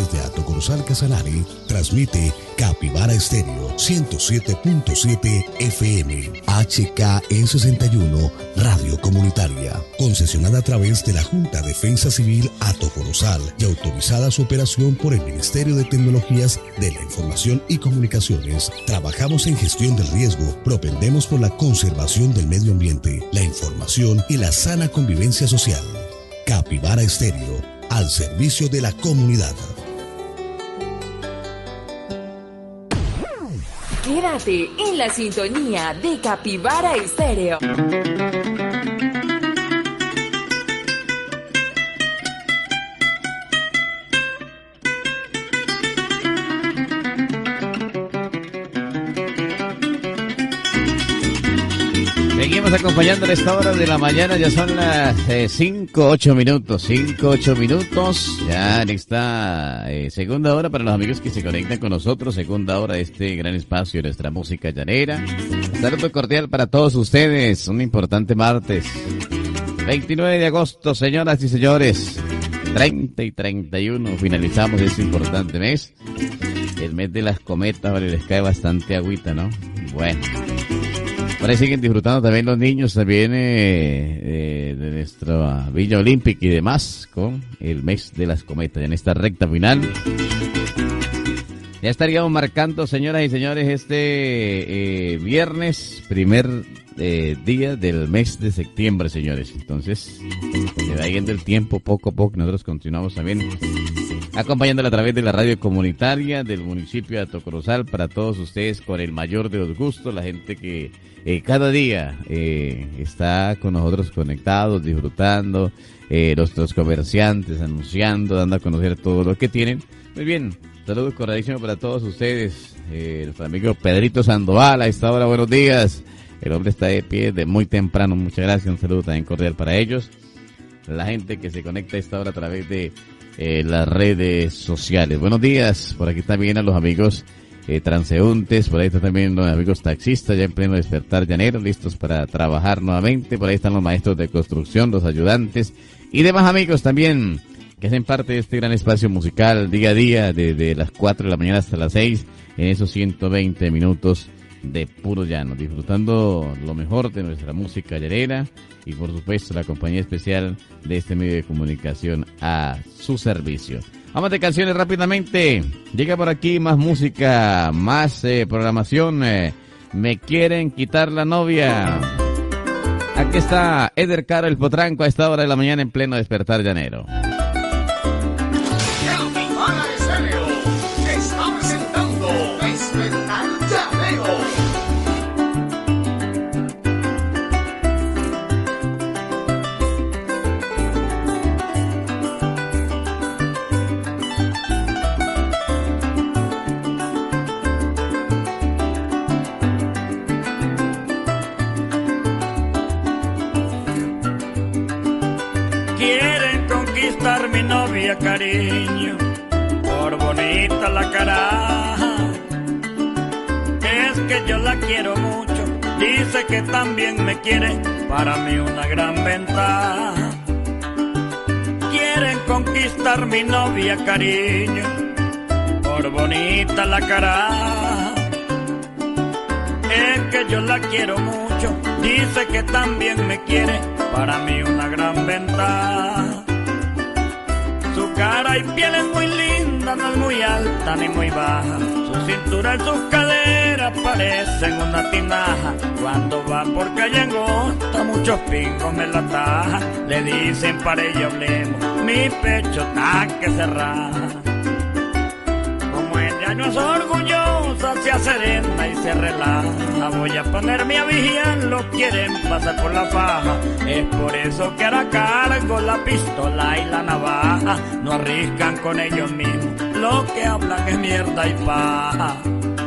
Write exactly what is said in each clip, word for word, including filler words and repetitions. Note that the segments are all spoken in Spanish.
desde Atocorozal Casanare, transmite Capibara Estéreo ciento siete punto siete F M, H K E sesenta y uno, Radio Comunitaria, concesionada a través de la Junta de Defensa Civil Atocorozal y autorizada su operación por el Ministerio de Tecnologías de la Información y Comunicaciones. Trabajamos en gestión del riesgo, propendemos por la conservación del medio ambiente, la información y la sana convivencia social. Capibara Estéreo, al servicio de la comunidad. Quédate en la sintonía de Capibara Estéreo. Seguimos acompañando a esta hora de la mañana, ya son las cinco, ocho minutos, cinco, ocho minutos, ya en esta eh, segunda hora para los amigos que se conectan con nosotros, segunda hora de este gran espacio de nuestra música llanera. Un saludo cordial para todos ustedes, un importante martes, veintinueve de agosto, señoras y señores, treinta y treinta y uno, finalizamos este importante mes, el mes de las cometas, vale, les cae bastante agüita, ¿no? Bueno. Por ahí siguen disfrutando también los niños también eh, eh, de nuestra Villa Olímpica y demás con el mes de las cometas. En esta recta final ya estaríamos marcando, señoras y señores, este eh, viernes, primer eh, día del mes de septiembre, señores. Entonces, se va yendo el tiempo poco a poco. Nosotros continuamos también acompañándola a través de la radio comunitaria del municipio de Atocorozal para todos ustedes con el mayor de los gustos, la gente que eh, cada día eh, está con nosotros conectados, disfrutando, eh, nuestros comerciantes anunciando, dando a conocer todo lo que tienen. Muy bien, saludos cordialísimos para todos ustedes, eh, nuestro amigo Pedrito Sandoval a esta hora, buenos días, el hombre está de pie de muy temprano, muchas gracias, un saludo también cordial para ellos, la gente que se conecta a esta hora a través de Eh, las redes sociales. Buenos días, por aquí también a los amigos eh, transeúntes, por ahí están también los amigos taxistas ya en pleno despertar llanero, listos para trabajar nuevamente, por ahí están los maestros de construcción, los ayudantes y demás amigos también que hacen parte de este gran espacio musical día a día, desde las cuatro de la mañana hasta las seis, en esos ciento veinte minutos de puro llano, disfrutando lo mejor de nuestra música llanera y por supuesto la compañía especial de este medio de comunicación a su servicio. Vamos de canciones rápidamente, llega por aquí más música, más eh, programación, eh, me quieren quitar la novia. Aquí está Eder Caro el Potranco a esta hora de la mañana en pleno despertar llanero. Mi novia, cariño, por bonita la cara, es que yo la quiero mucho, dice que también me quiere, para mí una gran ventaja. Quieren conquistar mi novia, cariño, por bonita la cara, es que yo la quiero mucho, dice que también me quiere, para mí una gran ventaja. Su cara y piel es muy linda, no es muy alta ni muy baja. Su cintura y sus caderas parecen una tinaja. Cuando va por calle angosta, muchos pingos me la tajan. Le dicen para ella hablemos, mi pecho está que se raja. Como ella no es orgullosa, se aserena y se relaja. Voy a ponerme a vigiar, lo quieren pasar por la faja. Es por eso que ahora cargo la pistola y la navaja. No arriesgan con ellos mismos, lo que hablan es mierda y paja.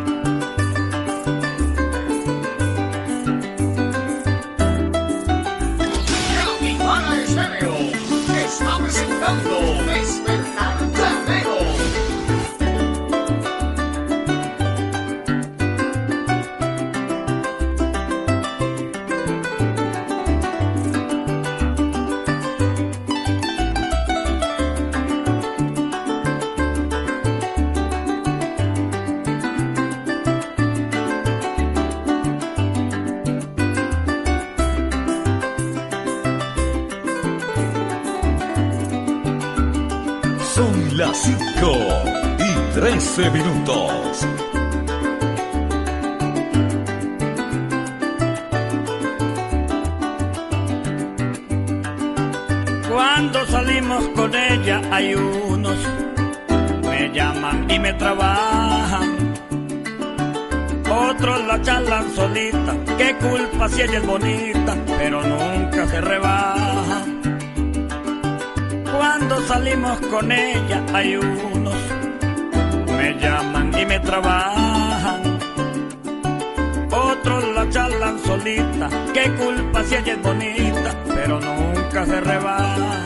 Capibara Estéreo está presentando Despertar Llanero. Son las cinco y trece minutos. Cuando salimos con ella hay unos me llaman y me trabajan, otros la charlan solita, qué culpa si ella es bonita, pero nunca se rebaja. Cuando salimos con ella hay unos me llaman y me trabajan, otros la charlan solita, qué culpa si ella es bonita, pero nunca se rebaja.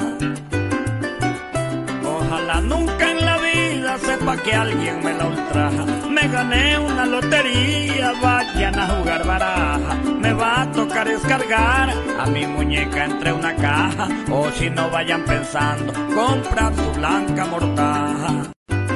Ojalá nunca en la vida sepa que alguien me la ultraja. Me gané una lotería, vayan a jugar baraja. Me va a tocar descargar a mi muñeca entre una caja, o si no vayan pensando comprar su blanca mortaja.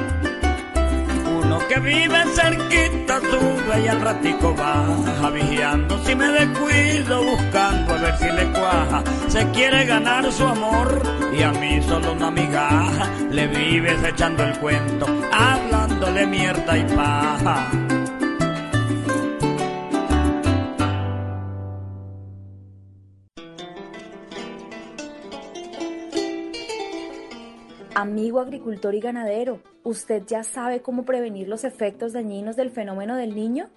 Uno que vive cerquita sube y al ratico baja, vigiando si me descuido, buscando a ver si le cuaja. Se quiere ganar su amor y a mí solo una migaja. Le vives echando el cuento, hablándole mierda y paja. Amigo agricultor y ganadero, ¿usted ya sabe cómo prevenir los efectos dañinos del fenómeno del Niño?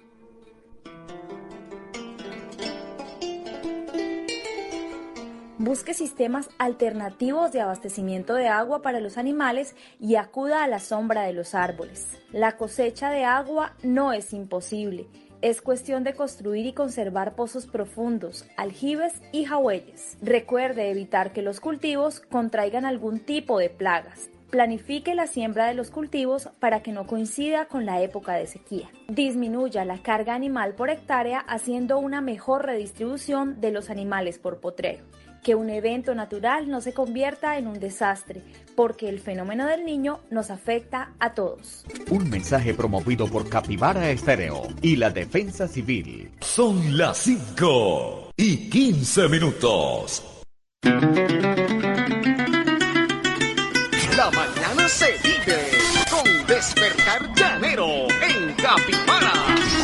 Busque sistemas alternativos de abastecimiento de agua para los animales y acuda a la sombra de los árboles. La cosecha de agua no es imposible. Es cuestión de construir y conservar pozos profundos, aljibes y jagüeyes. Recuerde evitar que los cultivos contraigan algún tipo de plagas. Planifique la siembra de los cultivos para que no coincida con la época de sequía. Disminuya la carga animal por hectárea haciendo una mejor redistribución de los animales por potrero. Que un evento natural no se convierta en un desastre, porque el fenómeno del Niño nos afecta a todos. Un mensaje promovido por Capibara Estéreo y la Defensa Civil. Son las cinco y quince minutos. La mañana se vive con Despertar Llanero en Capibara.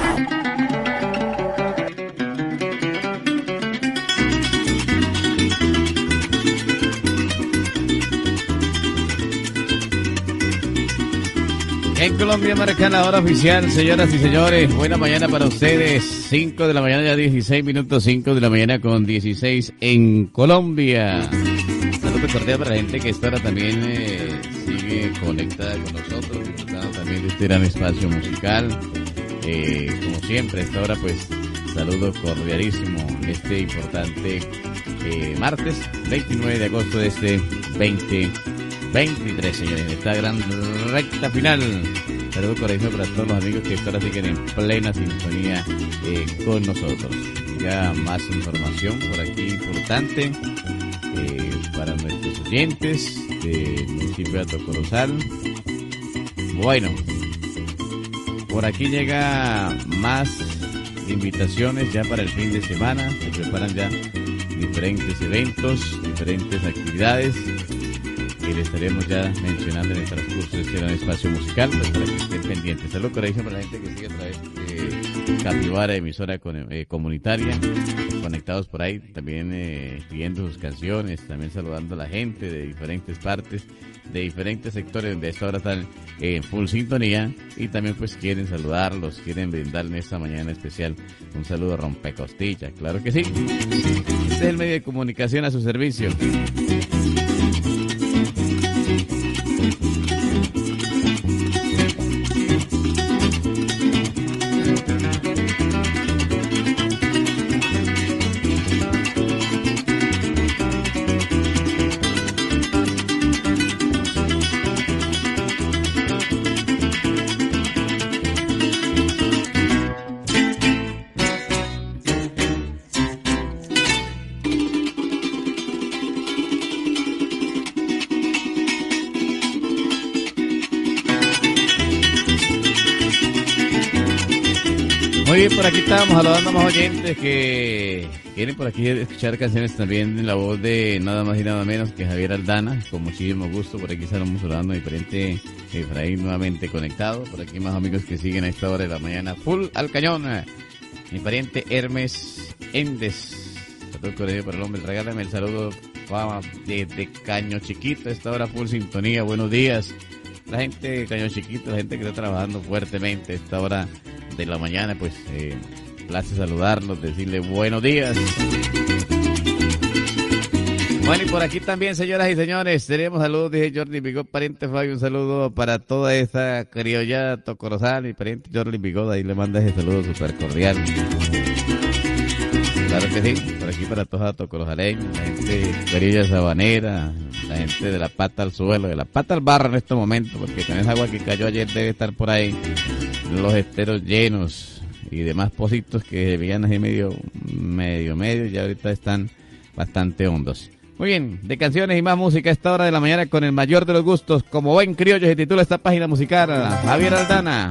En Colombia marca la hora oficial, señoras y señores. Buena mañana para ustedes. cinco de la mañana, ya dieciséis minutos, cinco de la mañana con dieciséis en Colombia. Saludos cordial para la gente que esta hora también eh, sigue conectada con nosotros, disfrutando también de este gran espacio musical. Eh, como siempre, a esta hora pues saludo cordialísimo en este importante eh, martes veintinueve de agosto de este veinte veintitrés, señores, en esta gran recta final. Saludos cordiales para todos los amigos que esta hora siguen en plena sintonía eh, con nosotros. Ya más información por aquí importante eh, para nuestros oyentes del municipio de Atocorozal. Bueno, por aquí llega más invitaciones ya para el fin de semana. Se preparan ya diferentes eventos, diferentes actividades que le estaremos ya mencionando en el transcurso de este gran espacio musical, pues para que estén pendientes. Saludos corazón para la gente que sigue a través de Capibara, emisora con, eh, comunitaria, conectados por ahí, también eh, pidiendo sus canciones, también saludando a la gente de diferentes partes, de diferentes sectores donde a esta hora están en full sintonía y también pues quieren saludarlos, quieren brindarle en esta mañana especial un saludo rompecostillas, claro que sí. Este es el medio de comunicación a su servicio. Muy bien, por aquí estábamos saludando a más oyentes que quieren por aquí escuchar canciones también en la voz de nada más y nada menos que Javier Aldana, con muchísimo gusto. Por aquí estamos hablando de diferente Efraín nuevamente conectado. Por aquí más amigos que siguen a esta hora de la mañana. Full al cañón. Mi pariente Hermes Endes. Saludos colegio para el hombre. Regálame el saludo de, de Caño Chiquito. A esta hora full sintonía. Buenos días. La gente de Caño Chiquito, la gente que está trabajando fuertemente a esta hora de la mañana, pues eh, placer saludarlos, decirle buenos días. Bueno, y por aquí también, señoras y señores, tenemos saludos, dije Jordi Bigot, pariente Fabio, un saludo para toda esa criolla tocorosal, mi pariente Jordi Bigot, ahí le manda ese saludo súper cordial. Claro que sí, por aquí para toda tocorosaleña, la gente criolla sabanera, la gente de la pata al suelo, de la pata al barro en este momento, porque con esa agua que cayó ayer debe estar por ahí los esteros llenos y demás pocitos que debían así medio, medio, medio, y ahorita están bastante hondos. Muy bien, de canciones y más música a esta hora de la mañana con el mayor de los gustos, como buen criollo se titula esta página musical, Javier Aldana.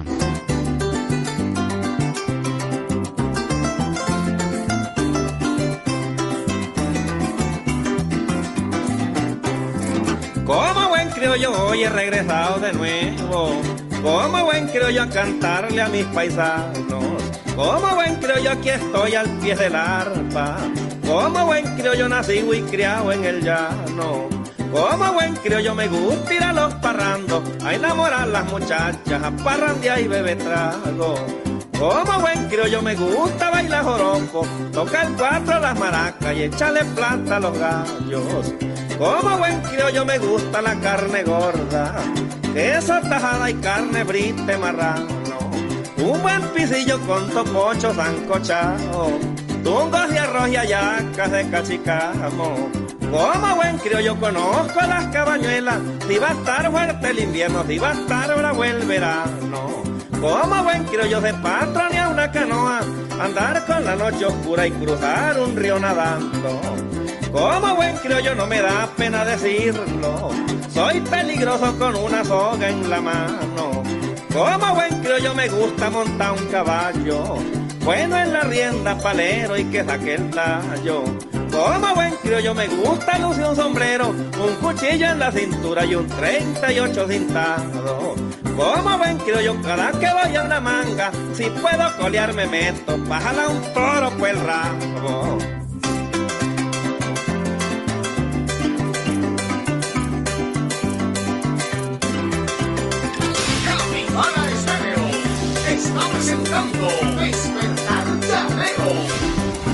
Como buen criollo hoy he regresado de nuevo, como buen criollo a cantarle a mis paisanos, como buen criollo aquí estoy al pie del arpa, como buen criollo nacido y criado en el llano, como buen criollo me gusta ir a los parrandos, a enamorar a las muchachas, a parrandear y beber trago. Como buen criollo me gusta bailar joropo, tocar cuatro las maracas y echarle plata a los gallos. Como buen criollo me gusta la carne gorda, queso tajada y carne brite marrano, un buen pisillo con topocho sancochado, tungos de arroz y hallacas de cachicamo. Como buen criollo conozco las cabañuelas, si va a estar fuerte el invierno, si va a estar bravo el verano. Como buen criollo de patronear una canoa, andar con la noche oscura y cruzar un río nadando. Como buen criollo no me da pena decirlo, soy peligroso con una soga en la mano. Como buen criollo me gusta montar un caballo, bueno en la rienda, palero y que saque el tallo. Como buen criollo me gusta lucir un sombrero, un cuchillo en la cintura y un treinta y ocho cintado. Como buen criollo cada que voy a una manga, si puedo colear me meto, bájala un toro por el rabo. Capibara Estéreo está presentando Despertar Llanero.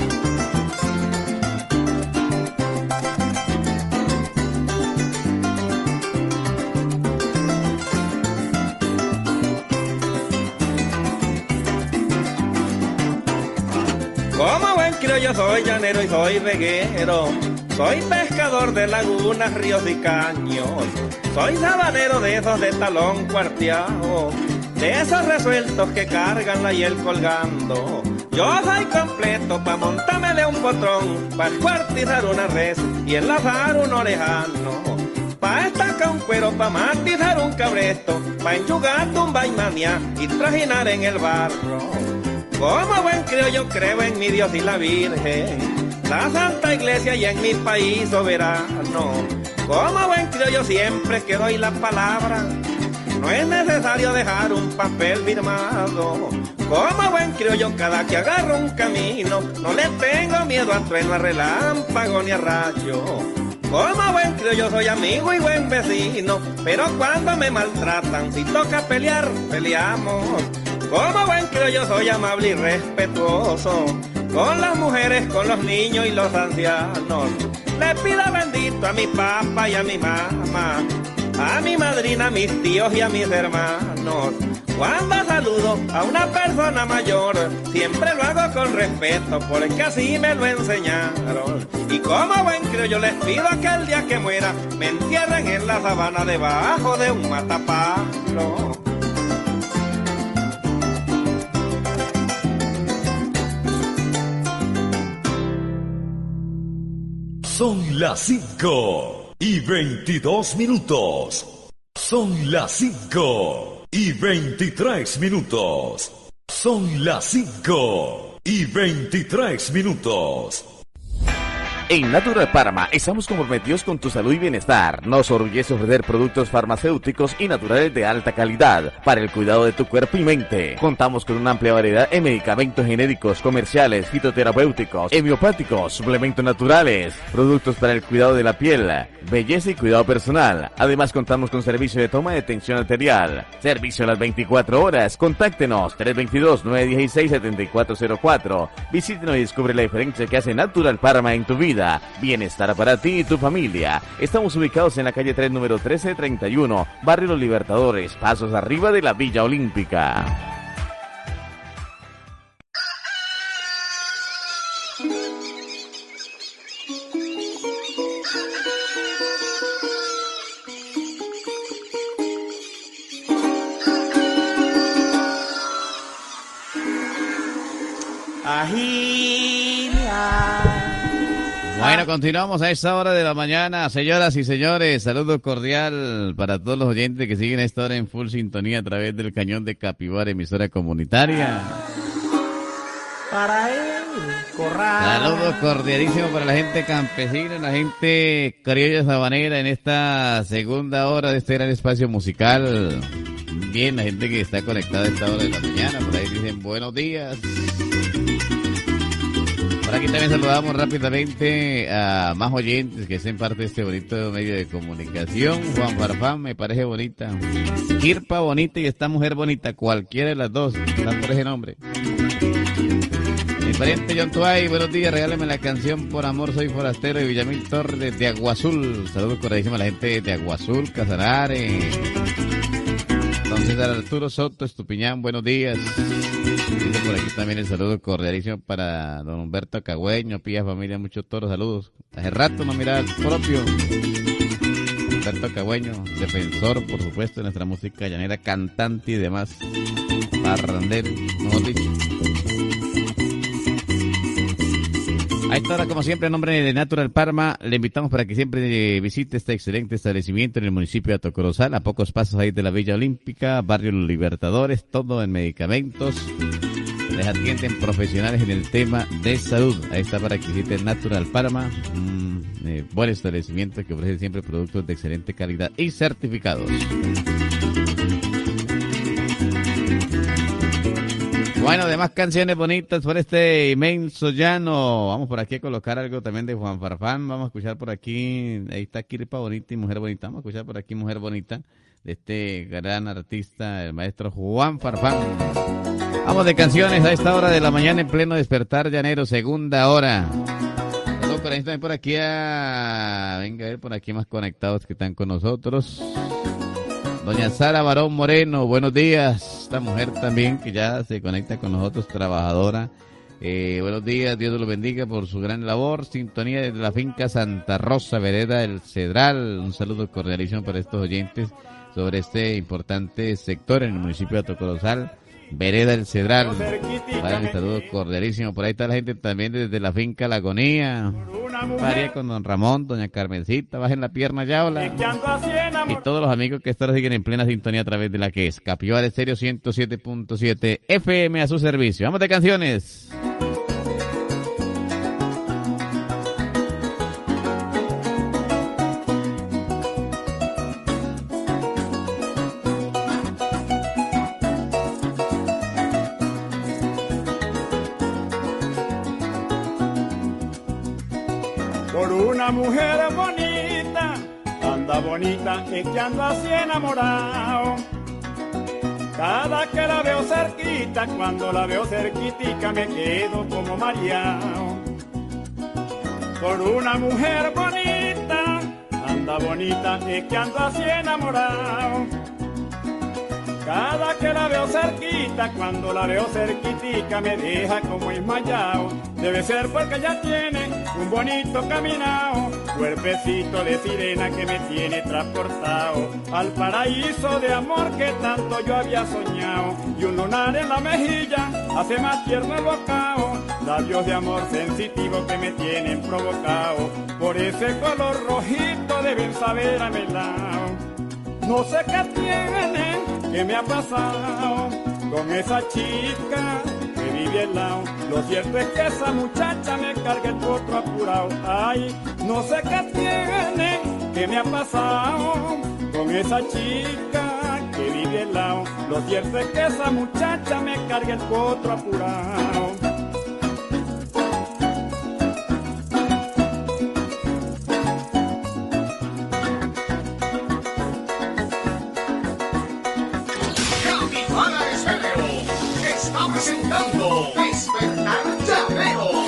Como buen criollo soy llanero y soy veguero, soy pescador de lagunas, ríos y caños, soy sabanero de esos de talón cuarteado, de esos resueltos que cargan la hiel colgando. Yo soy completo pa' montármele un potrón, pa' cuartizar una res y enlazar un orejano, pa' estacar un cuero, pa' matizar un cabresto, pa' enjugar tumba y manía y trajinar en el barro. Como buen criollo creo en mi Dios y la Virgen, la Santa Iglesia y en mi país soberano. Como buen criollo siempre que doy la palabra, no es necesario dejar un papel firmado. Como buen criollo cada que agarro un camino, no le tengo miedo a trueno, a relámpago ni a rayo. Como buen criollo soy amigo y buen vecino, pero cuando me maltratan, si toca pelear, peleamos. Como buen criollo soy amable y respetuoso, con las mujeres, con los niños y los ancianos. Le pido bendito a mi papá y a mi mamá, a mi madrina, a mis tíos y a mis hermanos. Cuando saludo a una persona mayor, siempre lo hago con respeto, porque así me lo enseñaron. Y como buen criollo les pido que el día que muera, me entierren en la sabana debajo de un matapalo. Son las cinco y veintidós minutos. Son las cinco y veintitrés minutos. Son las cinco y veintitrés minutos. En Natural Parma estamos comprometidos con tu salud y bienestar. Nos orgullece ofrecer productos farmacéuticos y naturales de alta calidad para el cuidado de tu cuerpo y mente. Contamos con una amplia variedad en medicamentos genéricos, comerciales, fitoterapéuticos, homeopáticos, suplementos naturales, productos para el cuidado de la piel, belleza y cuidado personal. Además contamos con servicio de toma de tensión arterial, servicio a las veinticuatro horas. Contáctenos tres dos dos, nueve uno seis, siete cuatro cero cuatro. Visítenos y descubre la diferencia que hace Natural Parma en tu vida. Bienestar para ti y tu familia. Estamos ubicados en la calle tres, número trece treinta y uno, Barrio Los Libertadores, pasos arriba de la Villa Olímpica. Bueno, continuamos a esta hora de la mañana, señoras y señores, saludo cordial para todos los oyentes que siguen a esta hora en full sintonía a través del cañón de Capibara, emisora comunitaria. Para él, corral. Saludo cordialísimo para la gente campesina, la gente criolla sabanera en esta segunda hora de este gran espacio musical. Bien, la gente que está conectada a esta hora de la mañana, por ahí dicen buenos días. Por aquí también saludamos rápidamente a más oyentes que hacen parte de este bonito medio de comunicación. Juan Farfán, me parece bonita. Kirpa bonita y esta mujer bonita, cualquiera de las dos, están por ese nombre. Mi pariente John Tuay, buenos días, regálame la canción Por Amor Soy Forastero de Villamil Torres de Aguazul. Saludos cordialísimos a la gente de Aguazul, Casanare. Entonces Arturo Soto, Estupiñán, buenos días. Dice por aquí también el saludo cordialísimo para don Humberto Cagüeño, Pía Familia, muchos toros, saludos. Hace rato no miraba el propio Humberto Cagüeño, defensor, por supuesto, de nuestra música llanera, cantante y demás, parrandero, mejor dicho. A esta hora, como siempre, en nombre de Natural Parma, le invitamos para que siempre visite este excelente establecimiento en el municipio de Atocorozal, a pocos pasos ahí de la Villa Olímpica, Barrio Los Libertadores, todo en medicamentos. Les atienden profesionales en el tema de salud. Ahí está para que visite Natural Parma, un eh, buen establecimiento que ofrece siempre productos de excelente calidad y certificados. Bueno, demás canciones bonitas por este inmenso llano. Vamos por aquí a colocar algo también de Juan Farfán. Vamos a escuchar por aquí, ahí está Kirpa Bonita y Mujer Bonita. Vamos a escuchar por aquí Mujer Bonita de este gran artista, el maestro Juan Farfán. Vamos de canciones a esta hora de la mañana en pleno despertar llanero, segunda hora. Saludos por ahí también por aquí a... Venga a ver por aquí más conectados que están con nosotros. Doña Sara Barón Moreno, buenos días. Esta mujer también que ya se conecta con nosotros, trabajadora. Eh, buenos días, Dios los bendiga por su gran labor. Sintonía desde la finca Santa Rosa, vereda El Cedral. Un saludo cordialísimo para estos oyentes sobre este importante sector en el municipio de Atocorozal, vereda El Cedral. Vaya, mi saludo cordialísimo. Por ahí está la gente también desde la finca La Agonía. María con don Ramón, doña Carmencita, bajen la pierna ya, hola. Y todos los amigos que ahora siguen en plena sintonía a través de la que es Capibara Estéreo ciento siete punto siete F M a su servicio. Vamos de canciones. Una mujer bonita, anda bonita, es que ando así enamorado. Cada que la veo cerquita, cuando la veo cerquitica, me quedo como mareado. Por una mujer bonita, anda bonita, es que ando así enamorado. Cada que la veo cerquita, cuando la veo cerquitica, me deja como desmayado. Debe ser porque ella tiene un bonito caminado, cuerpecito de sirena que me tiene transportado al paraíso de amor que tanto yo había soñado. Y un lunar en la mejilla hace más tierno el bocado, labios de amor sensitivo que me tienen provocado. Por ese color rojito deben saber a mi lado. No sé qué tiene, qué me ha pasado con esa chica que vive vive al lado. Lo cierto es que esa muchacha me carga el potro apurado. Ay, no sé qué tiene, qué me ha pasado con esa chica que vive al lado. Lo cierto es que esa muchacha me carga el potro apurado. Presentando Despertar Llanero.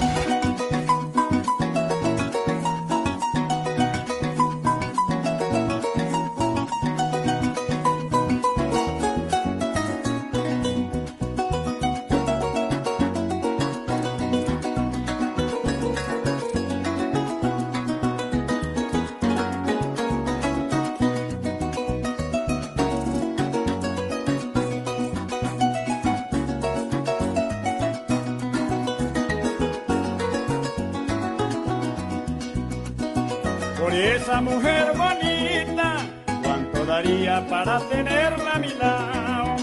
Por esa mujer bonita, ¿cuánto daría para tenerla a mi lado?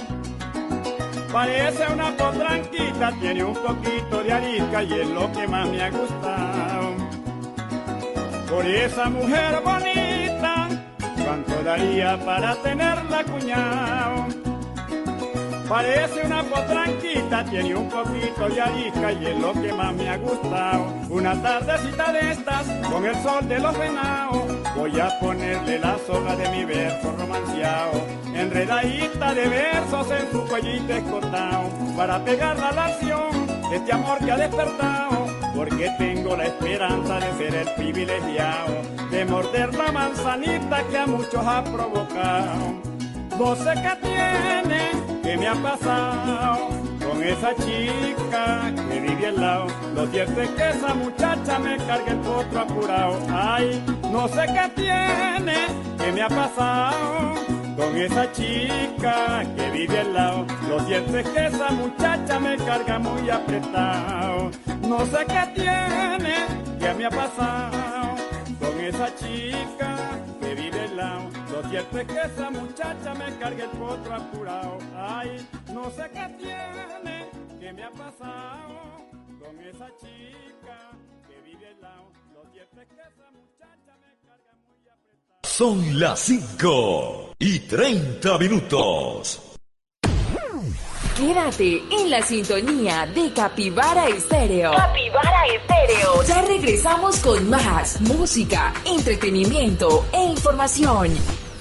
Parece una potranquita, tiene un poquito de arica y es lo que más me ha gustado. Por esa mujer bonita, ¿cuánto daría para tenerla cuñado? Parece una potranquita, tiene un poquito de arica y es lo que más me ha gustado. Una tardecita de estas, con el sol de los venados, voy a ponerle la soga de mi verso romanceado, enredadita de versos en su cuellito escotado, para pegar la lación de este amor que ha despertado, porque tengo la esperanza de ser el privilegiado, de morder la manzanita que a muchos ha provocado. No sé qué tiene, qué me ha pasado con esa chica que vive al lado. Lo cierto es que esa muchacha me carga el potro apurado. Ay, no sé qué tiene, qué me ha pasado con esa chica que vive al lado. Lo cierto es que esa muchacha me carga muy apretado. No sé qué tiene, qué me ha pasado con esa chica que vive al lado. Lo cierto es que esa muchacha me carga el potro apurado. Ay, no sé qué tiene, qué me ha pasado con esa chica que vive al lado. Lo cierto es que esa muchacha me carga muy apretado. Son las cinco y treinta minutos. Quédate en la sintonía de Capibara Estéreo. Capibara Estéreo. Ya regresamos con más música, entretenimiento e información.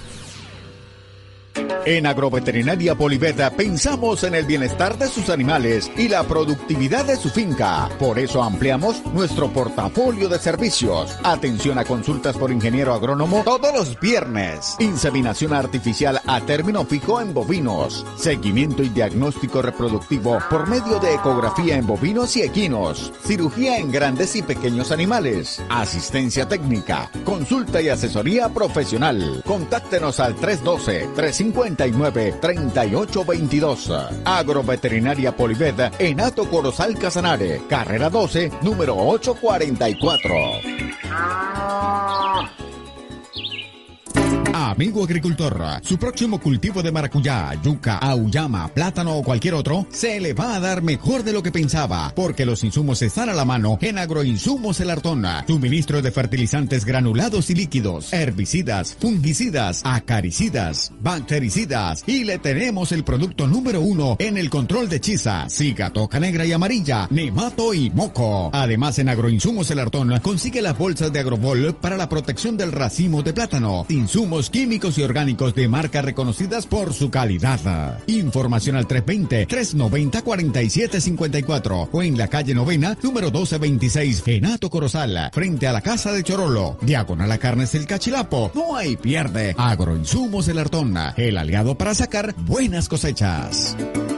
En Agroveterinaria Poliveta pensamos en el bienestar de sus animales y la productividad de su finca. Por eso ampliamos nuestro portafolio de servicios. Atención a consultas por ingeniero agrónomo todos los viernes. Inseminación artificial a término fijo en bovinos. Seguimiento y diagnóstico reproductivo por medio de ecografía en bovinos y equinos. Cirugía en grandes y pequeños animales. Asistencia técnica. Consulta y asesoría profesional. Contáctenos al tres uno dos, tres cinco nueve, tres ocho dos dos. Agroveterinaria Polivet en Hato Corozal Casanare, carrera doce, número ochocientos cuarenta y cuatro. Amigo agricultor, su próximo cultivo de maracuyá, yuca, auyama, plátano o cualquier otro se le va a dar mejor de lo que pensaba, porque los insumos están a la mano en Agroinsumos El Artón. Suministro de fertilizantes granulados y líquidos, herbicidas, fungicidas, acaricidas, bactericidas, y le tenemos el producto número uno en el control de chiza, siga, toca negra y amarilla, nemato y moco. Además, en Agroinsumos El Artón consigue las bolsas de Agrobol para la protección del racimo de plátano, insumos químicos y orgánicos de marcas reconocidas por su calidad. Información al tres dos cero, tres nueve cero, cuatro siete cinco cuatro o en la calle Novena, número doce veintiséis, en Hato Corozal, frente a la Casa de Chorolo, diagonal a Carnes El Cachilapo. No hay pierde. Agroinsumos El Artón, el aliado para sacar buenas cosechas.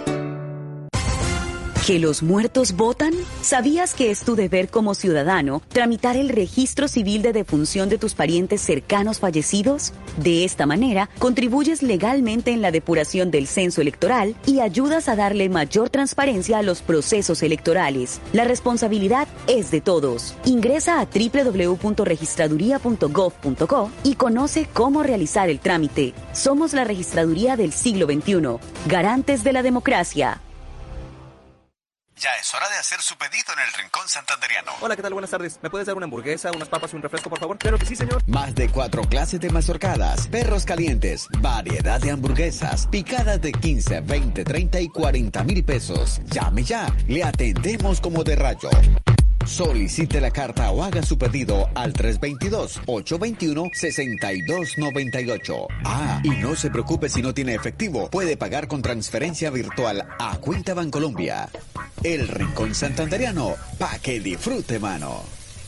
¿Que los muertos votan? ¿Sabías que es tu deber como ciudadano tramitar el registro civil de defunción de tus parientes cercanos fallecidos? De esta manera, contribuyes legalmente en la depuración del censo electoral y ayudas a darle mayor transparencia a los procesos electorales. La responsabilidad es de todos. Ingresa a doble u doble u doble u punto registraduría punto gov punto co y conoce cómo realizar el trámite. Somos la registraduría del siglo veintiuno, garantes de la democracia. Ya es hora de hacer su pedido en el Rincón Santanderiano. Hola, ¿qué tal? Buenas tardes. ¿Me puedes dar una hamburguesa, unas papas y un refresco, por favor? Claro que sí, señor. Más de cuatro clases de mazorcadas, perros calientes, variedad de hamburguesas, picadas de quince, veinte, treinta y cuarenta mil pesos. Llame ya, le atendemos como de rayo. Solicite la carta o haga su pedido al tres dos dos, ocho dos uno, seis dos nueve ocho. Ah, y no se preocupe si no tiene efectivo. Puede pagar con transferencia virtual a Cuenta Bancolombia. El Rincón Santanderiano, pa' que disfrute, mano.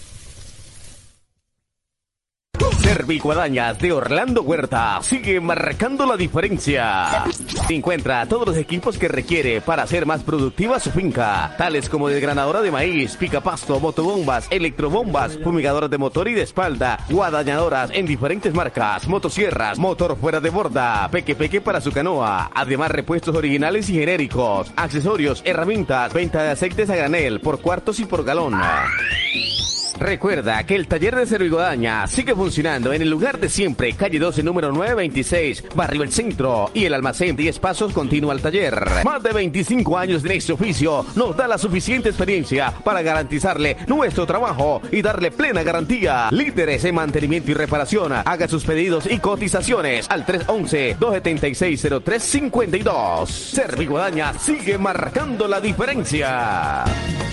Serviguadañas de Orlando Huerta sigue marcando la diferencia. Encuentra todos los equipos que requiere para hacer más productiva su finca, tales como desgranadora de maíz, picapasto, motobombas, electrobombas, fumigadoras de motor y de espalda, guadañadoras en diferentes marcas, motosierras, motor fuera de borda, peque peque para su canoa, además repuestos originales y genéricos, accesorios, herramientas, venta de aceites a granel por cuartos y por galón. Recuerda que el taller de Serviguadaña sigue funcionando en el lugar de siempre, calle doce, número nueve veintiséis, Barrio El Centro, y el almacén diez pasos continúa al taller. Más de veinticinco años de este oficio nos da la suficiente experiencia para garantizarle nuestro trabajo y darle plena garantía. Líderes en mantenimiento y reparación. Haga sus pedidos y cotizaciones al tres once, dos setenta y seis, cero tres cincuenta y dos. Serviguadaña sigue marcando la diferencia.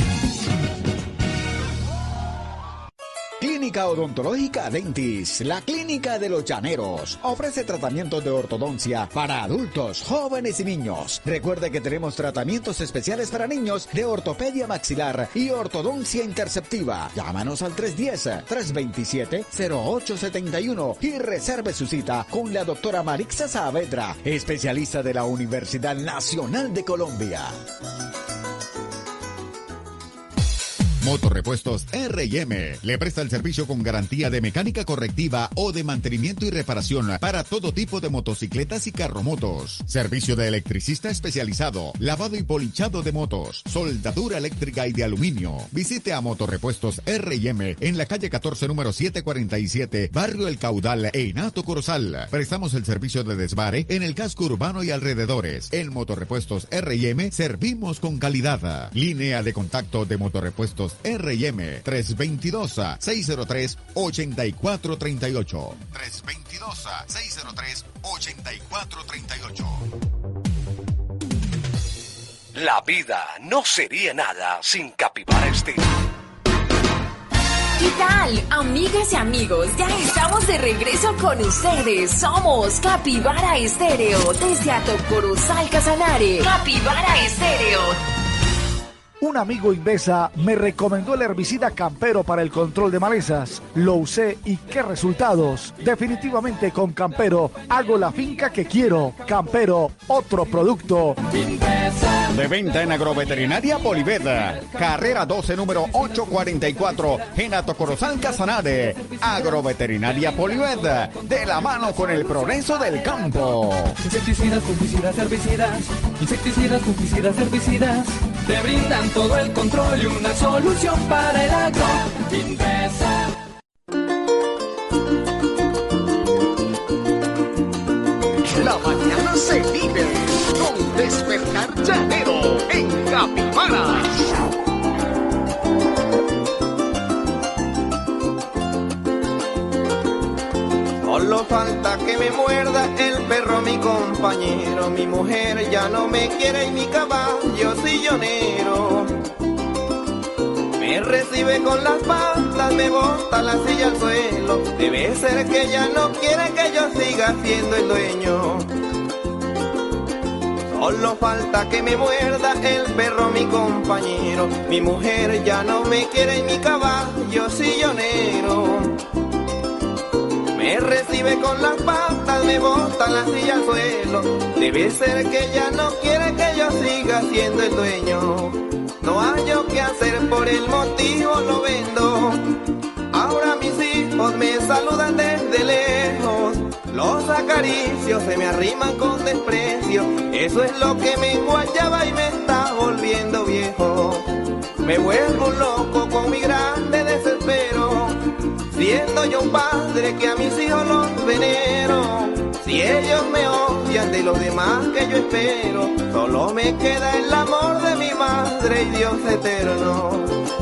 Clínica Odontológica Dentis, la clínica de los llaneros. Ofrece tratamientos de ortodoncia para adultos, jóvenes y niños. Recuerde que tenemos tratamientos especiales para niños de ortopedia maxilar y ortodoncia interceptiva. Llámanos al tres uno cero, tres dos siete, cero ocho siete uno y reserve su cita con la doctora Marixa Saavedra, especialista de la Universidad Nacional de Colombia. Motorrepuestos R y M le presta el servicio con garantía de mecánica correctiva o de mantenimiento y reparación para todo tipo de motocicletas y carromotos. Servicio de electricista especializado, lavado y polichado de motos, soldadura eléctrica y de aluminio. Visite a Motorrepuestos R y M en la calle catorce, número setecientos cuarenta y siete, Barrio El Caudal, en Hato Corozal. Prestamos el servicio de desbare en el casco urbano y alrededores. En Motorrepuestos R y M servimos con calidad. Línea de contacto de Motorrepuestos R y M tres dos dos, seis cero tres, ocho cuatro tres ocho. tres dos dos, seis cero tres, ocho cuatro tres ocho. La vida no sería nada sin Capibara Estéreo. ¿Qué tal, amigas y amigos? Ya estamos de regreso con ustedes. Somos Capibara Estéreo, desde Atocorozal, Casanare. Capibara Estéreo. Un amigo Invesa me recomendó el herbicida Campero para el control de malezas. Lo usé y qué resultados. Definitivamente con Campero hago la finca que quiero. Campero, otro producto. De venta en Agroveterinaria Poliveda. Carrera doce, número ochocientos cuarenta y cuatro, en Atocorozal, Casanare. Agroveterinaria Poliveda. De la mano con el progreso del campo. Insecticidas, fungicidas, herbicidas. Insecticidas, fungicidas, herbicidas. Te brindan todo el control y una solución para el agro. Invesa. La mañana se vive con Despertar Llanero en Capibara. Solo falta que me muerda el perro, mi compañero. Mi mujer ya no me quiere y mi caballo sillonero me recibe con las patas, me bota la silla al suelo. Debe ser que ella no quiere que yo siga siendo el dueño. Solo falta que me muerda el perro, mi compañero. Mi mujer ya no me quiere y mi caballo sillonero me recibe con las patas, me bota la silla al suelo. Debe ser que ella no quiere que yo siga siendo el dueño. No hay yo qué hacer, por el motivo lo vendo. Ahora mis hijos me saludan desde lejos. Los acaricio, se me arriman con desprecio. Eso es lo que me enguayaba y me está volviendo viejo. Me vuelvo loco con mi grande desespero, siendo yo un padre que a mis hijos los venero. Si ellos me odian cambian de los demás que yo espero. Solo me queda el amor de mi madre y Dios eterno.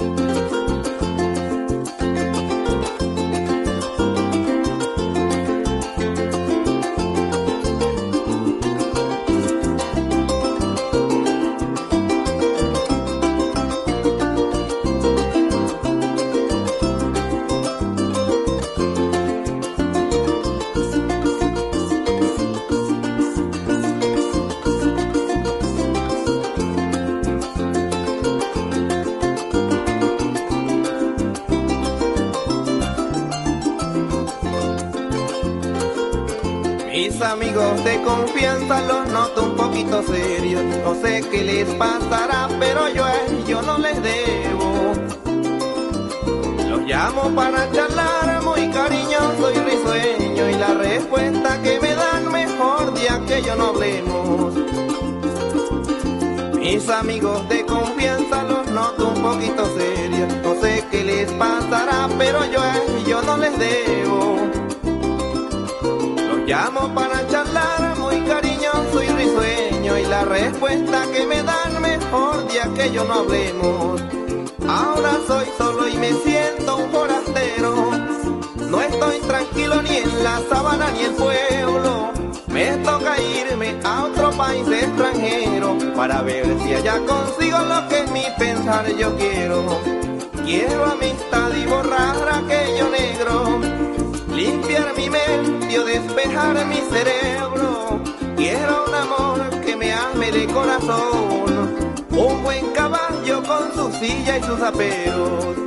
Mis amigos de confianza los noto un poquito serios. No sé qué les pasará, pero yo a ellos no les debo. Los llamo para charlar, muy cariñoso y risueño, y la respuesta que me dan mejor día que yo no hablemos. Mis amigos de confianza los noto un poquito serios. No sé qué les pasará, pero yo a ellos no les debo. Llamo para charlar, muy cariñoso y risueño, y la respuesta que me dan mejor día que yo no hablemos. Ahora soy solo y me siento un forastero. No estoy tranquilo ni en la sabana ni el pueblo. Me toca irme a otro país extranjero para ver si allá consigo lo que en mi pensar yo quiero. Quiero amistad y borrar aquello negro, limpiar mi mente o despejar mi cerebro. Quiero un amor que me ame de corazón, un buen caballo con su silla y sus aperos.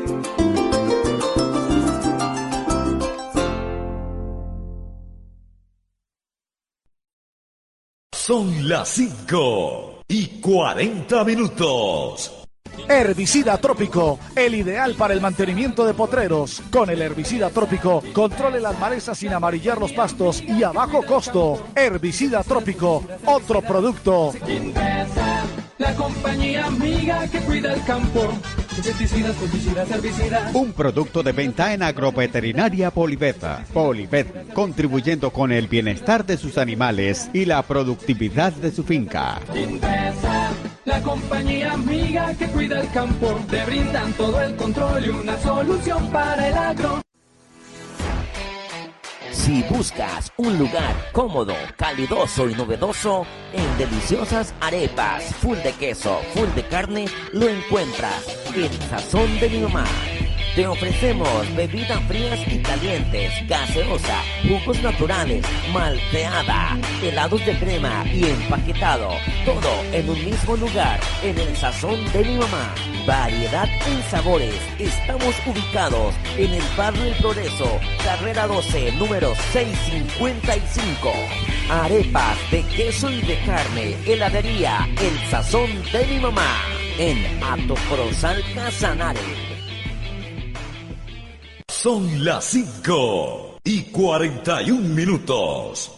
Son las cinco y cuarenta minutos. Herbicida Trópico, el ideal para el mantenimiento de potreros. Con el herbicida Trópico, controle las malezas sin amarillar los pastos y a bajo costo. Herbicida Trópico, otro producto. Invesa, la compañía amiga que cuida el campo. Insecticidas, fungicidas, herbicidas. Un producto de venta en Agroveterinaria Polivet. Polivet, contribuyendo con el bienestar de sus animales y la productividad de su finca. Invesa, la compañía amiga que cuida el campo. Te brindan todo el control y una solución para el agro. Si buscas un lugar cómodo, calidoso y novedoso, en deliciosas arepas, full de queso, full de carne, lo encuentras en Sazón de mi mamá. Te ofrecemos bebidas frías y calientes, gaseosa, jugos naturales, malteada, helados de crema y empaquetado. Todo en un mismo lugar, en el Sazón de mi mamá. Variedad en sabores. Estamos ubicados en el barrio El Progreso, carrera doce, número seiscientos cincuenta y cinco. Arepas de queso y de carne, heladería El Sazón de mi mamá, en Atocorozal Casanare. Son las cinco y cuarenta y un minutos.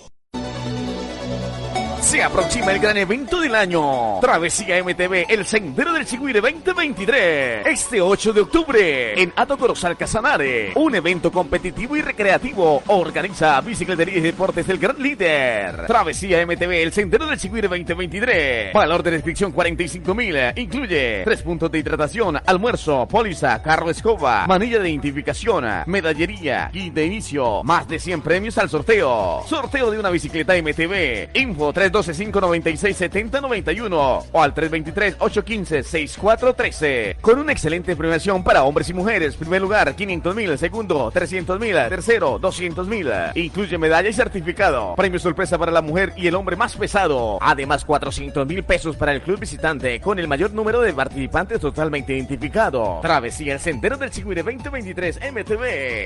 Se aproxima el gran evento del año. Travesía M T V, el Sendero del Chigüire veinte veintitrés. Este ocho de octubre, en Atocorozal Casanare. Un evento competitivo y recreativo. Organiza Bicicletería y Deportes El Gran Líder. Travesía M T V, el Sendero del Chigüire veinte veintitrés. Valor de inscripción cuarenta y cinco mil. Incluye tres puntos de hidratación, almuerzo, póliza, carro escoba, manilla de identificación, medallería, kit de inicio. Más de cien premios al sorteo. Sorteo de una bicicleta M T V. Info tres dos cinco nueve seis siete cero nueve uno o al tres dos tres, ocho uno cinco, seis cuatro uno tres. Con una excelente premiación para hombres y mujeres. Primer lugar, quinientos mil. Segundo, trescientos mil. Tercero, doscientos mil. Incluye medalla y certificado. Premio sorpresa para la mujer y el hombre más pesado. Además, cuatrocientos mil pesos para el club visitante con el mayor número de participantes totalmente identificado. Travesía el Sendero del Chigüire veinte veintitrés M T V.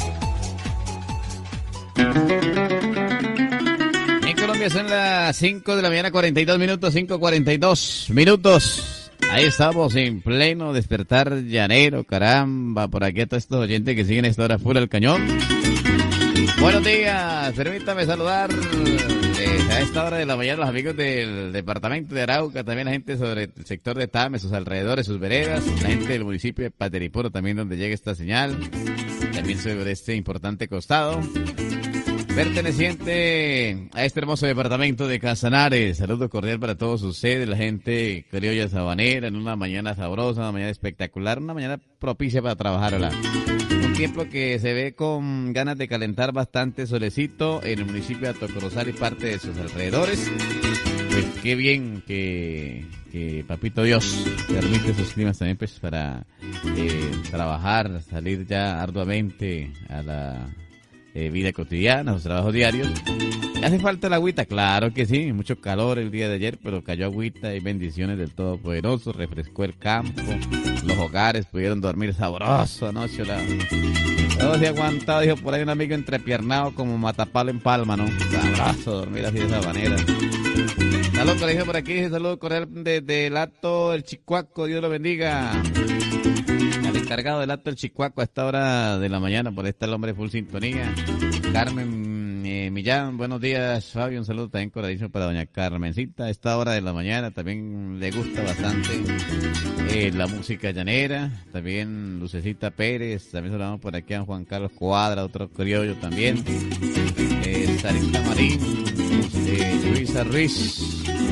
En Colombia son las cinco de la mañana, cuarenta y dos minutos, cinco cuarenta y dos minutos. Ahí estamos en pleno despertar llanero, caramba, por aquí a todos estos oyentes que siguen esta hora full al cañón. Buenos días, permítame saludar eh, a esta hora de la mañana los amigos del departamento de Arauca, también la gente sobre el sector de Tame, sus alrededores, sus veredas, la gente del municipio de Pateripuro también donde llega esta señal, también sobre este importante costado. perteneciente a este hermoso departamento de Casanares. Saludo cordial para todos ustedes, la gente criolla sabanera, en una mañana sabrosa, una mañana espectacular, una mañana propicia para trabajar. ¿Verdad? Un tiempo que se ve con ganas de calentar bastante solecito en el municipio de Atocorozal y parte de sus alrededores. Pues qué bien que, que Papito Dios permite esos climas también pues para eh, trabajar, salir ya arduamente a la eh, vida cotidiana, a los trabajos diarios. ¿Hace falta la agüita? Claro que sí, mucho calor el día de ayer, pero cayó agüita y bendiciones del Todopoderoso, refrescó el campo, los hogares pudieron dormir sabroso anoche. La... Todo se ha aguantado, dijo por ahí un amigo entrepiernado como matapalo en palma, ¿no? Sabroso dormir así de esa manera. Saludos, colegio por aquí, saludos cordial desde el acto del Chicuaco, Dios lo bendiga. Al encargado del acto del Chicuaco a esta hora de la mañana, por ahí está el hombre full sintonía. Carmen eh, Millán, buenos días, Fabio, un saludo también cordialísimo para doña Carmencita. A esta hora de la mañana también le gusta bastante eh, la música llanera, también Lucecita Pérez, también saludamos por aquí a Juan Carlos Cuadra, otro criollo también. Eh, Sarita Marín, eh, Luisa Ruiz.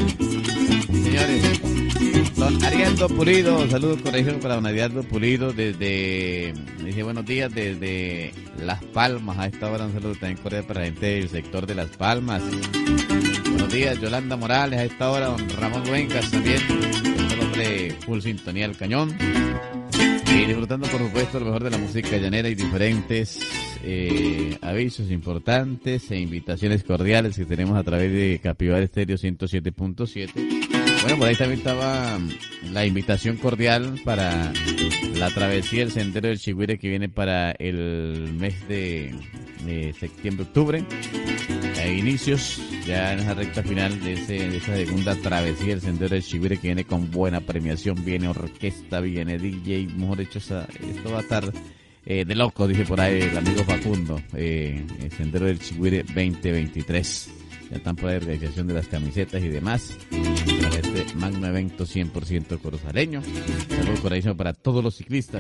Señores, don Ariadno Pulido, saludos corrección para don Ariadno Pulido desde, dice buenos días desde Las Palmas, a esta hora un saludo también cordial para la gente del sector de Las Palmas. Buenos días, Yolanda Morales, a esta hora don Ramón Luengas también, el hombre full sintonía al cañón. Y disfrutando por supuesto lo mejor de la música llanera y diferentes eh, avisos importantes e invitaciones cordiales que tenemos a través de Capibara Estéreo ciento siete punto siete. Bueno, por ahí también estaba la invitación cordial para la travesía del Sendero del Chigüire que viene para el mes de, de septiembre-octubre. A inicios, ya en esa recta final de, ese, de esa segunda travesía del Sendero del Chigüire que viene con buena premiación, viene orquesta, viene D J, mejor dicho, esa, esto va a estar eh, de loco, dice por ahí el amigo Facundo, eh, el Sendero del Chigüire veinte veintitrés. Ya están por ahí la realización de las camisetas y demás para este magno evento cien por ciento corozaleño. Saludos corazón para todos los ciclistas,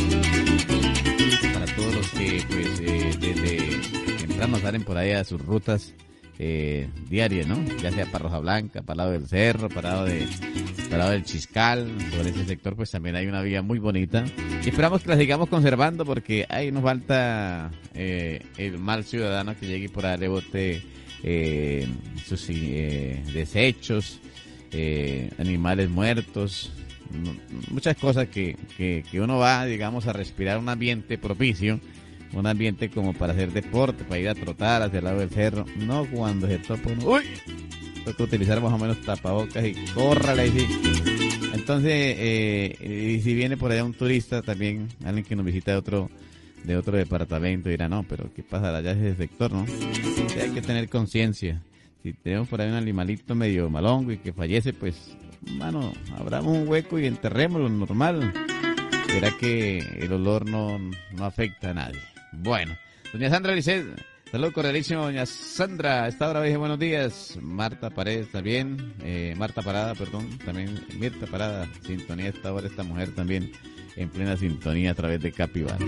para todos los que pues eh, desde temprano salen por ahí a sus rutas eh, diarias, ¿no? Ya sea para Roja Blanca, para el lado del Cerro, para el lado, de, para el lado del Chiscal, por ese sector pues también hay una vía muy bonita. Y esperamos que la sigamos conservando porque ahí nos falta eh, el mal ciudadano que llegue por ahí le bote Eh, sus eh, desechos, eh, animales muertos, muchas cosas que, que, que uno va, digamos, a respirar un ambiente propicio, un ambiente como para hacer deporte, para ir a trotar hacia el lado del cerro, no cuando se topa uno, uy, toca utilizar más o menos tapabocas y córrale y sí. Entonces, eh, y si viene por allá un turista también, alguien que nos visita de otro de otro departamento, dirá, no, pero ¿qué pasará allá en ese sector, no? O sea, hay que tener conciencia. Si tenemos por ahí un animalito medio malongo y que fallece, pues, mano, abramos un hueco y enterrémoslo normal. Verá que el olor no, no afecta a nadie. Bueno, doña Sandra Lisset, saludos cordialísimo, doña Sandra, a esta hora dije buenos días. Marta Paredes también, eh, Marta Parada, perdón, también Mirta Parada, sintonía a esta hora, esta mujer también en plena sintonía a través de Capibara.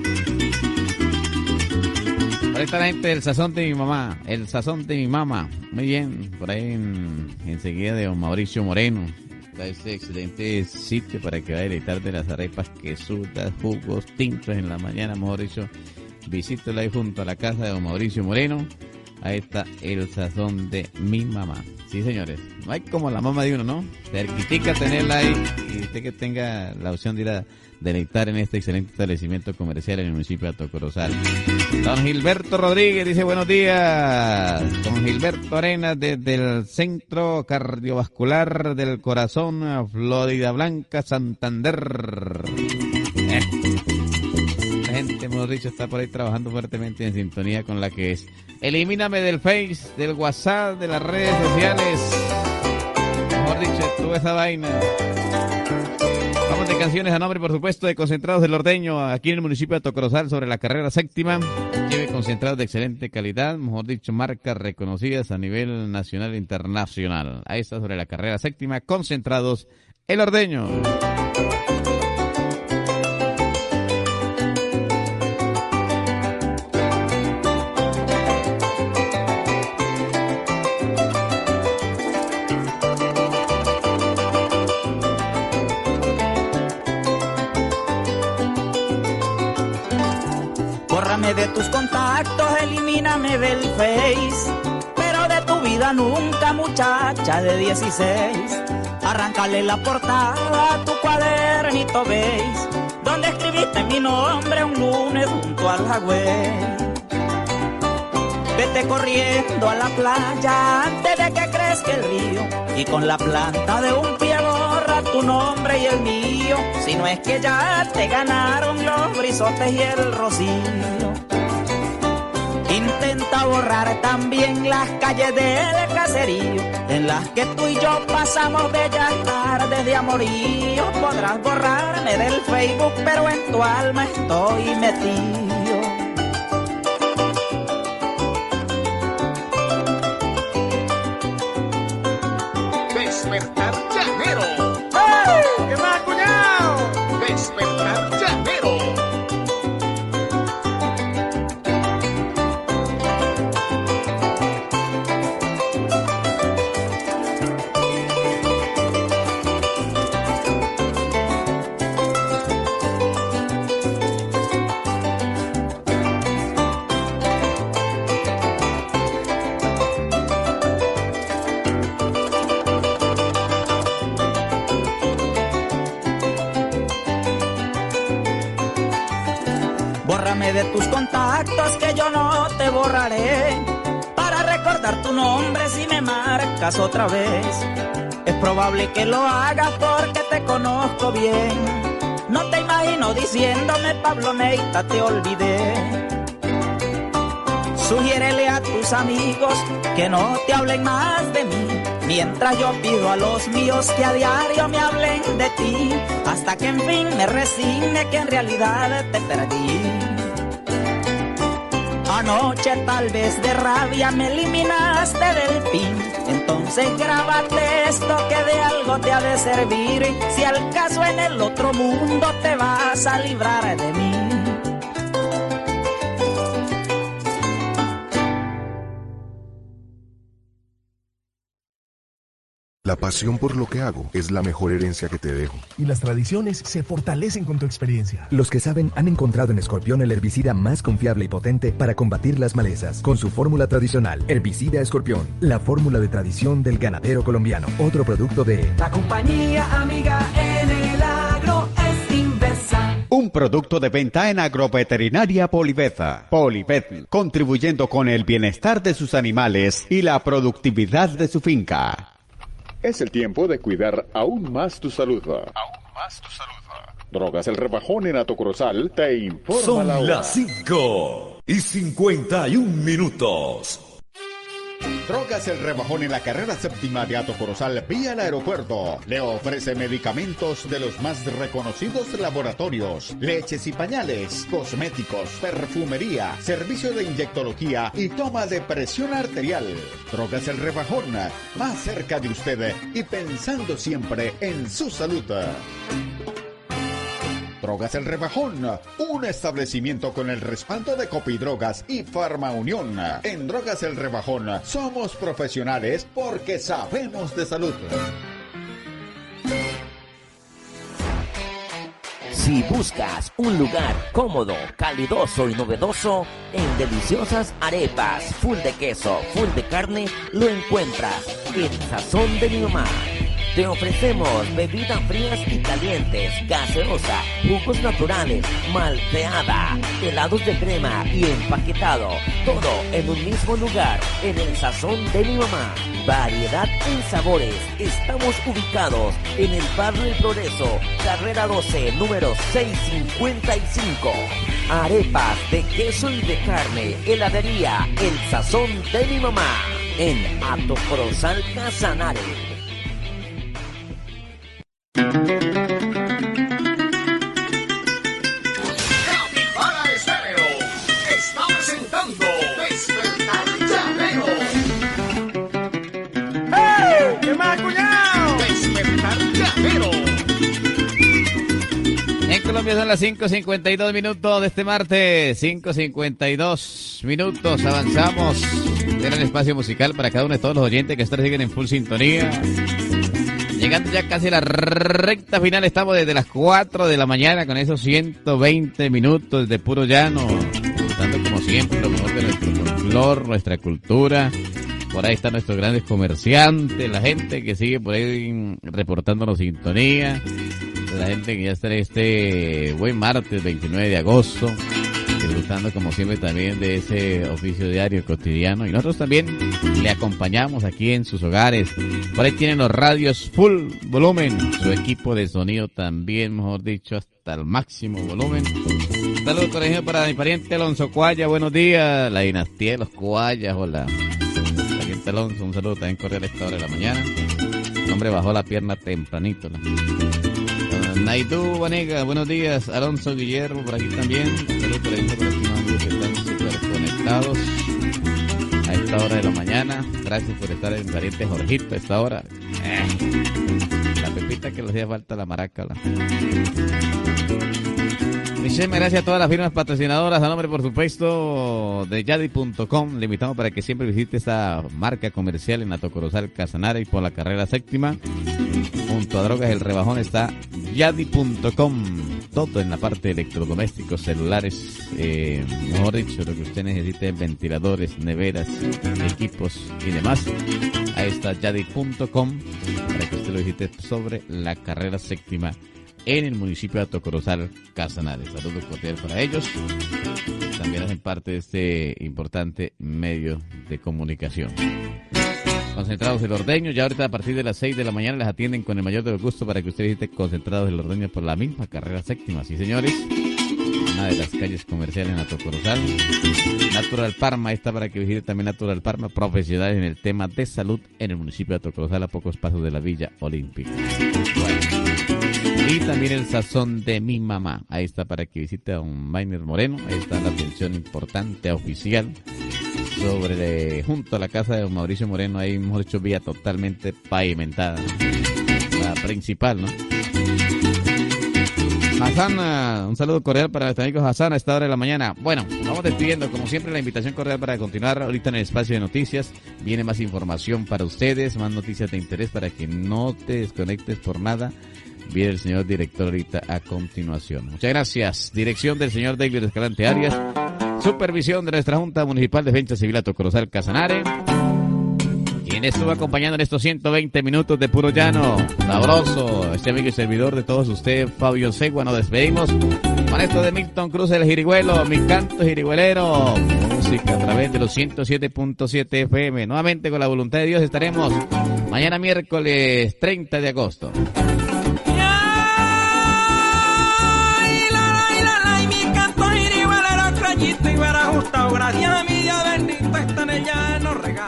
Por ahí está la gente del sazón de mi mamá, el sazón de mi mamá. Muy bien, por ahí en, enseguida de don Mauricio Moreno. Está ese excelente sitio para que vaya a deleitar de las arepas quesudas, jugos, tintos en la mañana. Mauricio, visítelo ahí junto a la casa de don Mauricio Moreno. Ahí está el sazón de mi mamá. Sí, señores, no hay como la mamá de uno, ¿no? Cerquitica tenerla ahí y usted que tenga la opción de ir a deleitar en este excelente establecimiento comercial en el municipio de Atocorozal. Don Gilberto Rodríguez dice buenos días. Don Gilberto Arenas desde el Centro Cardiovascular del Corazón, Florida Blanca, Santander. Eh. La gente, mejor dicho, está por ahí trabajando fuertemente en sintonía con la que es. Elimíname del Face, del WhatsApp, de las redes sociales. Mejor dicho, toda esa vaina. Vamos de canciones a nombre, por supuesto, de Concentrados del Ordeño, aquí en el municipio de Atocorozal, sobre la carrera séptima. Lleve concentrados de excelente calidad, mejor dicho, marcas reconocidas a nivel nacional e internacional. Ahí está, sobre la carrera séptima, Concentrados El Ordeño. de tus contactos, elimíname del Face, pero de tu vida nunca, muchacha de dieciséis. Arráncale la portada a tu cuadernito beige, donde escribiste mi nombre un lunes junto al Jagüey. Vete corriendo a la playa antes de que crezca el río, y con la planta de un pie borra tu nombre y el mío, si no es que ya te ganaron los brisotes y el rocío. Intenta borrar también las calles del caserío, en las que tú y yo pasamos bellas tardes de amorío. Podrás borrarme del Facebook, pero en tu alma estoy metido. Despertar llanero. ¡Hey! ¿Qué más, cuñado? Despertar llanero. Bórrame de tus contactos que yo no te borraré, para recordar tu nombre si me marcas otra vez. Es probable que lo hagas porque te conozco bien. No te imagino diciéndome Pablo Neita te olvidé. Sugiérele a tus amigos que no te hablen más de mí, mientras yo pido a los míos que a diario me hablen de ti, hasta que en fin me resigne que en realidad te perdí. Anoche tal vez de rabia me eliminaste del pin, entonces grábate esto que de algo te ha de servir, si al caso en el otro mundo te vas a librar de mí. La pasión por lo que hago es la mejor herencia que te dejo. Y las tradiciones se fortalecen con tu experiencia. Los que saben han encontrado en Escorpión el herbicida más confiable y potente para combatir las malezas. Con su fórmula tradicional, Herbicida Escorpión, la fórmula de tradición del ganadero colombiano. Otro producto de... La compañía amiga en el agro es Invesa. Un producto de venta en Agroveterinaria Poliveta. Polivet, contribuyendo con el bienestar de sus animales y la productividad de su finca. Es el tiempo de cuidar aún más tu salud. Aún más tu salud. Drogas El Rebajón en Atocorozal te informa Son la hora. las cinco y cincuenta y un minutos. Drogas El Rebajón en la carrera séptima de Atocorozal vía el aeropuerto. Le ofrece medicamentos de los más reconocidos laboratorios, leches y pañales, cosméticos, perfumería, servicio de inyectología y toma de presión arterial. Drogas El Rebajón, más cerca de usted y pensando siempre en su salud. Drogas El Rebajón, un establecimiento con el respaldo de Copidrogas y Farma Unión. En Drogas El Rebajón somos profesionales porque sabemos de salud. Si buscas un lugar cómodo, calidoso y novedoso, en deliciosas arepas, full de queso, full de carne, lo encuentras en Sazón de mi mamá. Te ofrecemos bebidas frías y calientes, gaseosa, jugos naturales, malteada, helados de crema y empaquetado. Todo en un mismo lugar, en el Sazón de mi mamá. Variedad en sabores. Estamos ubicados en el barrio El Progreso, carrera doce, número seiscientos cincuenta y cinco. Arepas de queso y de carne, heladería El Sazón de mi mamá, en Atocorozal Casanare. Capibara Estéreo está presentando Despertar Llanero. ¡Hey! ¿Qué más, cuñado? Despertar Llanero. En Colombia son las cinco cincuenta y dos minutos de este martes. cinco cincuenta y dos minutos. Avanzamos en el espacio musical para cada uno de todos los oyentes que están siguen en full sintonía. Llegando ya casi a la recta final, estamos desde las cuatro de la mañana con esos ciento veinte minutos de puro llano, disfrutando como siempre, lo mejor de nuestro folclor, nuestra cultura. Por ahí están nuestros grandes comerciantes, la gente que sigue por ahí reportándonos sintonía, la gente que ya está en este buen martes veintinueve de agosto, disfrutando como siempre también de ese oficio diario cotidiano. Y nosotros también le acompañamos aquí en sus hogares. Por ahí tienen los radios full volumen, su equipo de sonido también, mejor dicho, hasta el máximo volumen. Saludos, colegio, para mi pariente Alonso Cuaya, buenos días, la dinastía de los Cuayas, hola. Pariente Alonso, un saludo también cordial a esta hora de la mañana. El hombre bajó la pierna tempranito. ¿No? Naidú Vanega, buenos días. Alonso Guillermo por aquí también. Saludos por ahí, por aquí, amigos que están súper conectados a esta hora de la mañana. Gracias por estar en pariente Jorgito a esta hora. Eh, la pepita que le hacía falta, la maraca. La... Michelle, gracias a todas las firmas patrocinadoras, a nombre, por supuesto, de Yadi punto com. Le invitamos para que siempre visite esta marca comercial en Hato Corozal, Casanare y por la carrera séptima. Junto a Drogas El Rebajón está Yadi punto com. Todo en la parte de electrodomésticos, celulares, eh, mejor dicho, lo que usted necesite, ventiladores, neveras, equipos y demás. Ahí está Yadi punto com para que usted lo visite sobre la carrera séptima en el municipio de Hato Corozal, Casanare. Saludos cordiales para ellos. También hacen parte de este importante medio de comunicación. Concentrados del Ordeño, ya ahorita a partir de las seis de la mañana les atienden con el mayor de los gustos para que usted visite Concentrados del Ordeño por la misma carrera séptima. Sí, señores, una de las calles comerciales en Hato Corozal. Natural Parma, está para que visite también Natural Parma, profesionales en el tema de salud en el municipio de Hato Corozal, a pocos pasos de la Villa Olímpica. Bueno. Y también el sazón de mi mamá. Ahí está para que visite a un Mainer Moreno. Ahí está la atención importante oficial sobre junto a la casa de don Mauricio Moreno. Ahí hemos hecho vía totalmente pavimentada, la principal, ¿no? Hassan, un saludo cordial para nuestros amigos Hassan a esta hora de la mañana. Bueno, vamos despidiendo, como siempre, la invitación cordial para continuar ahorita en el espacio de noticias. Viene más información para ustedes, más noticias de interés para que no te desconectes por nada. Viene el señor director ahorita a continuación. Muchas gracias. Dirección del señor David Escalante Arias. Supervisión de nuestra Junta Municipal de Defensa Civil Hato Corozal, Casanare. Quien estuvo acompañando en estos ciento veinte minutos de puro llano. Sabroso. Este amigo y servidor de todos ustedes, Fabio Segua. Nos despedimos con esto de Milton Cruz, el Jirigüelo. Mi canto jirigüelero. Música a través de los ciento siete punto siete F M. Nuevamente, con la voluntad de Dios, estaremos mañana miércoles treinta de agosto. Y hubiera gustado, gracias a mi Dios bendito, está en el llano, regalo.